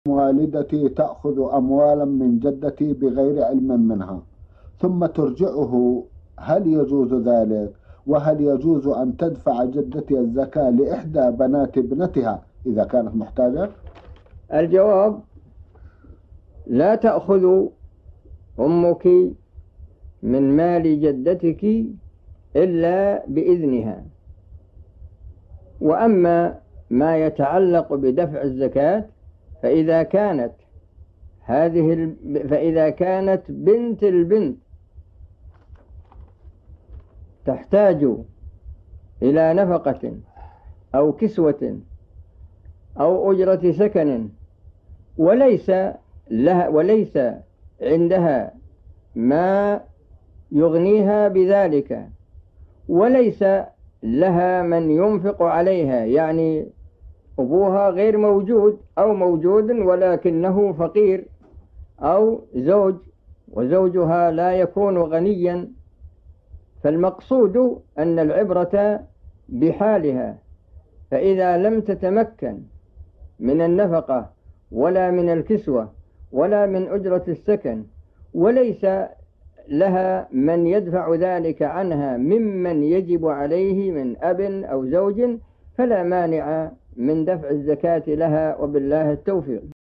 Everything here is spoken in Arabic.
والدتي تأخذ أموالا من جدتي بغير علم منها ثم ترجعه، هل يجوز ذلك؟ وهل يجوز أن تدفع جدتي الزكاة لإحدى بنات ابنتها إذا كانت محتاجة؟ الجواب: لا تأخذ أمك من مال جدتك إلا بإذنها. وأما ما يتعلق بدفع الزكاة فإذا كانت بنت البنت تحتاج إلى نفقة أو كسوة أو أجرة سكن وليس عندها ما يغنيها بذلك، وليس لها من ينفق عليها، يعني أبوها غير موجود أو موجود ولكنه فقير، أو زوج وزوجها لا يكون غنيا، فالمقصود أن العبرة بحالها. فإذا لم تتمكن من النفقة ولا من الكسوة ولا من أجرة السكن، وليس لها من يدفع ذلك عنها ممن يجب عليه من أب أو زوج، فلا مانع من دفع الزكاة لها، وبالله التوفيق.